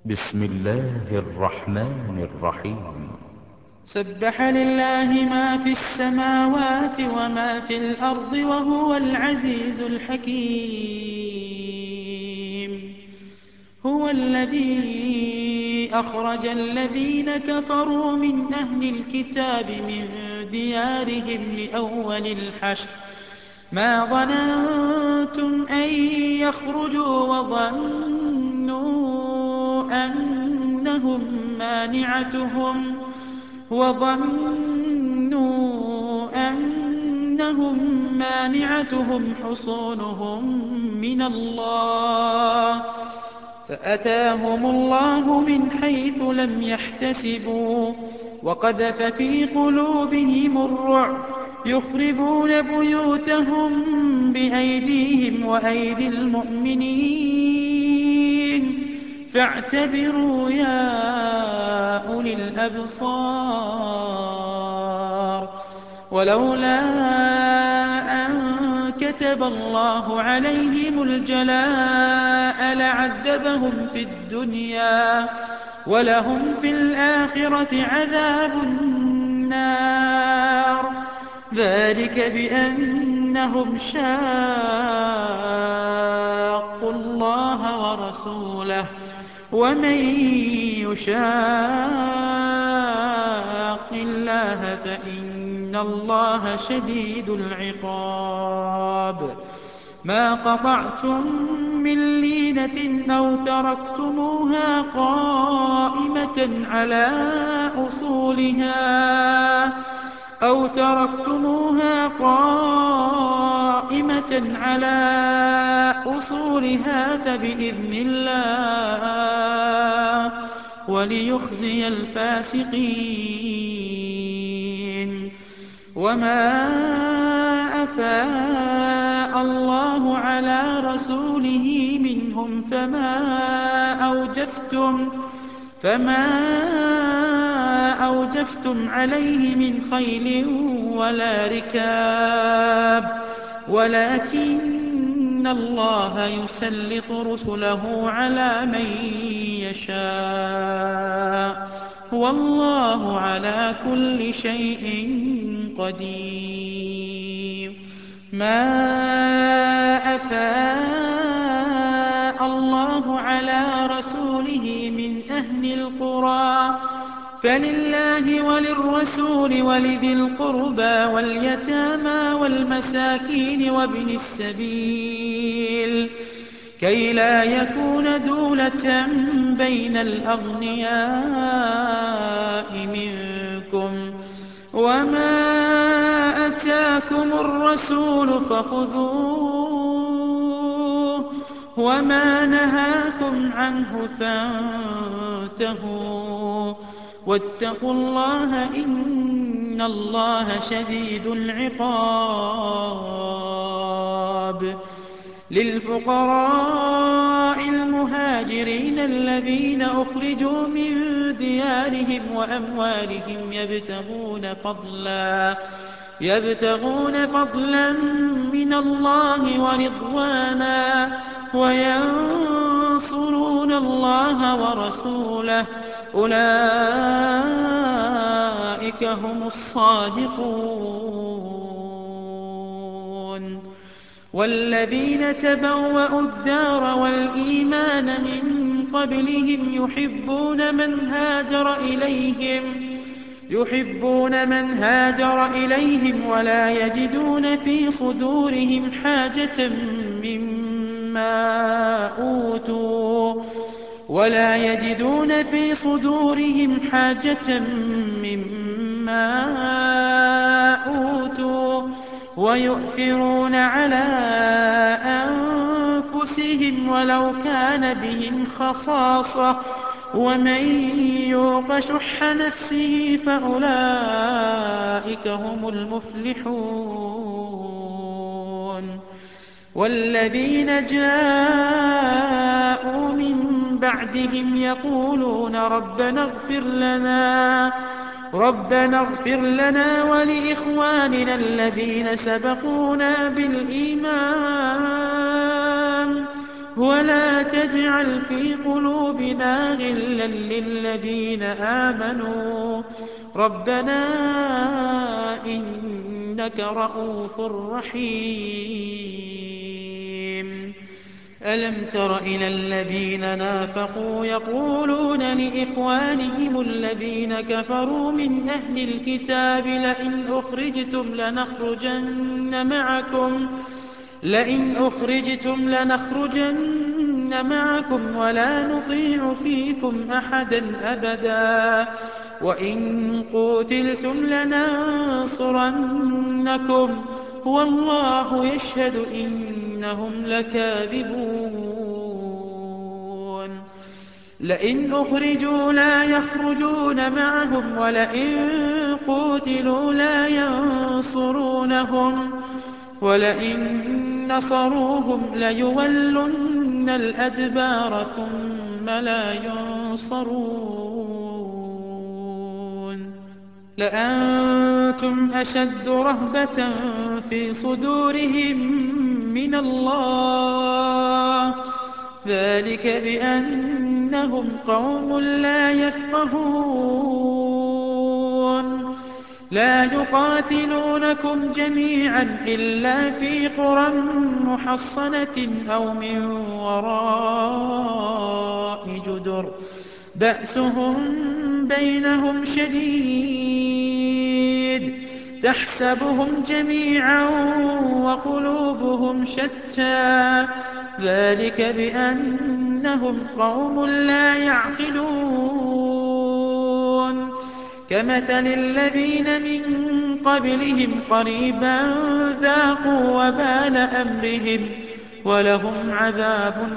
بسم الله الرحمن الرحيم. سبح لله ما في السماوات وما في الأرض وهو العزيز الحكيم. هو الذي أخرج الذين كفروا من أهل الكتاب من ديارهم لأول الحشر ما ظننتم أن يخرجوا وظنوا أنهم مانعتهم حصونهم من الله فأتاهم الله من حيث لم يحتسبوا وقذف في قلوبهم الرعب يخربون بيوتهم بأيديهم وأيدي المؤمنين فاعتبروا يا أولي الأبصار. ولولا أن كتب الله عليهم الجلاء لعذبهم في الدنيا ولهم في الآخرة عذاب النار ذلك بأنهم شاقوا الله ورسوله ومن يشاق الله فإن الله شديد العقاب. ما قطعتم من لينة أو تركتموها قائمة على أصولها فبإذن الله وليخزي الفاسقين. وما أفاء الله على رسوله منهم فما أوجفتم عليه من خيل ولا ركاب ولكن الله يسلط رسله على من يشاء والله على كل شيء قدير. ما أفاء الله على رسوله من أهل القرى فلله وللرسول ولذي القربى واليتامى والمساكين وابن السبيل كي لا يكون دولة بين الأغنياء منكم وما أتاكم الرسول فخذوه وما نهاكم عنه فانتهوا واتقوا الله إن الله شديد العقاب. للفقراء المهاجرين الذين أخرجوا من ديارهم وأموالهم يبتغون فضلا من الله ورضوانا وينصرون الله ورسوله أولئك هم الصادقون. والذين تبوأوا الدار والإيمان من قبلهم يحبون من هاجر إليهم ولا يجدون في صدورهم حاجة مما أوتوا ويؤثرون على أنفسهم ولو كان بهم خصاصة ومن يوق شح نفسه فأولئك هم المفلحون. والذين جاءوا من بعدهم يقولون ربنا اغفر لنا ولإخواننا الذين سبقونا بالإيمان ولا تجعل في قلوبنا غلا للذين آمنوا ربنا إنك رءوف رحيم. ألم تر إلى الذين نافقوا يقولون لإخوانهم الذين كفروا من أهل الكتاب لئن أخرجتم لنخرجن معكم ولا نطيع فيكم أحدا أبدا وإن قوتلتم لننصرنكم والله يشهد إنهم لكاذبون. لئن أخرجوا لا يخرجون معهم ولئن قوتلوا لا ينصرونهم ولئن نصروهم ليولن الأدبار ثم لا ينصرون. لأنتم أشد رهبة في صدورهم من الله ذلك بأنهم قوم لا يفقهون. لا يقاتلونكم جميعا إلا في قرى محصنة أو من وراء جدر بأسهم بينهم شديد تحسبهم جميعا وقلوبهم شتى ذلك بأنهم قوم لا يعقلون. كمثل الذين من قبلهم قريبا ذاقوا وبال أمرهم ولهم عذاب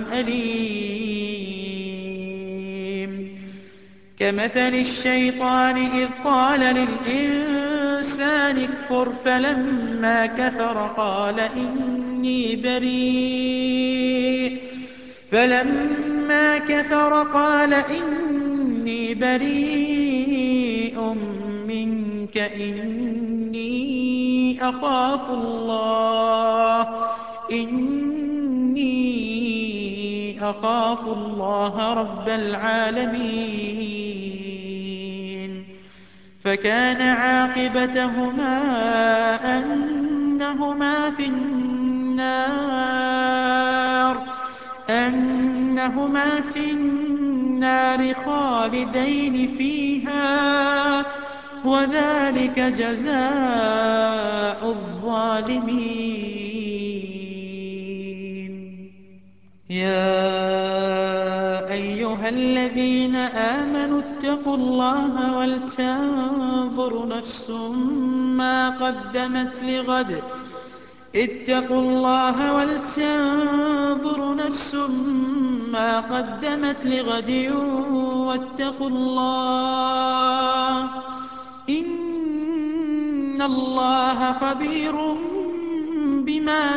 أليم. كمثل الشيطان إذ قال للإنسان اكفر فلما كفر قال إني بريء منك إني أخاف الله رب العالمين. فكان عاقبتهما أنهما في النار خالدين فيها وذلك جزاء الظالمين. يا أيها الذين آمنوا اتقوا الله ولتنظر نفس ما قدمت لغد واتقوا الله إن الله خبير بما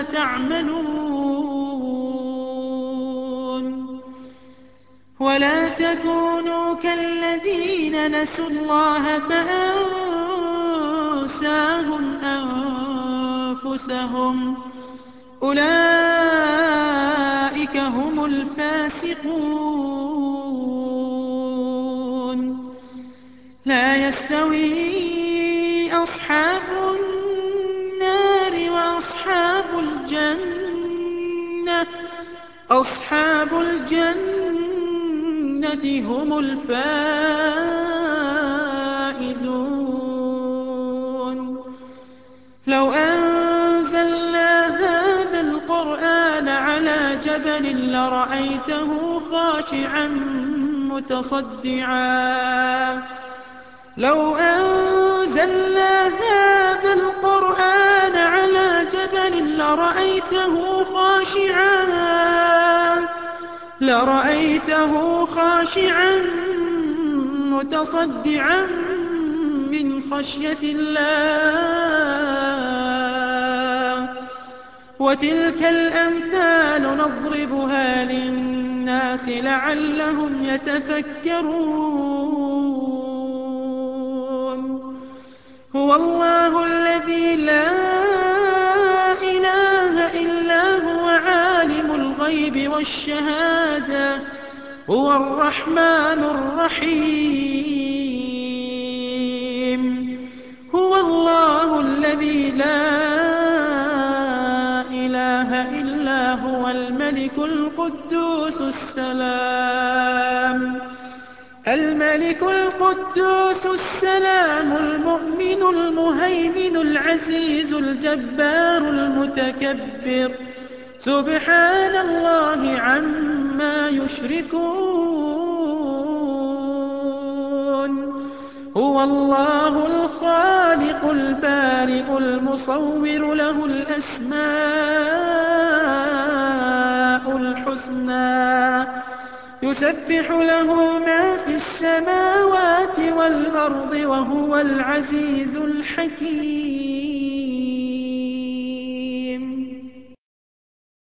تعملون. ولا تكونوا كالذين نسوا الله فأنساهم أنفسهم أولئك هم الفاسقون. لا يستوي أصحاب النار أصحاب الجنة هم الفائزون. لو أنزلنا هذا القرآن على جبل لرأيته خاشعا متصدعا من خشية الله. وتلك الأمثال نضربها للناس لعلهم يتفكرون. هو الله الذي لا إله إلا هو عالم الغيب الغيب والشهادة هو الرحمن الرحيم. هو الله الذي لا إله إلا هو الملك القدوس السلام المؤمن المهيمن العزيز الجبار المتكبر سبحان الله عما يشركون. هو الله الخالق البارئ المصور له الأسماء الحسنى يسبح له ما في السماوات والأرض وهو العزيز الحكيم.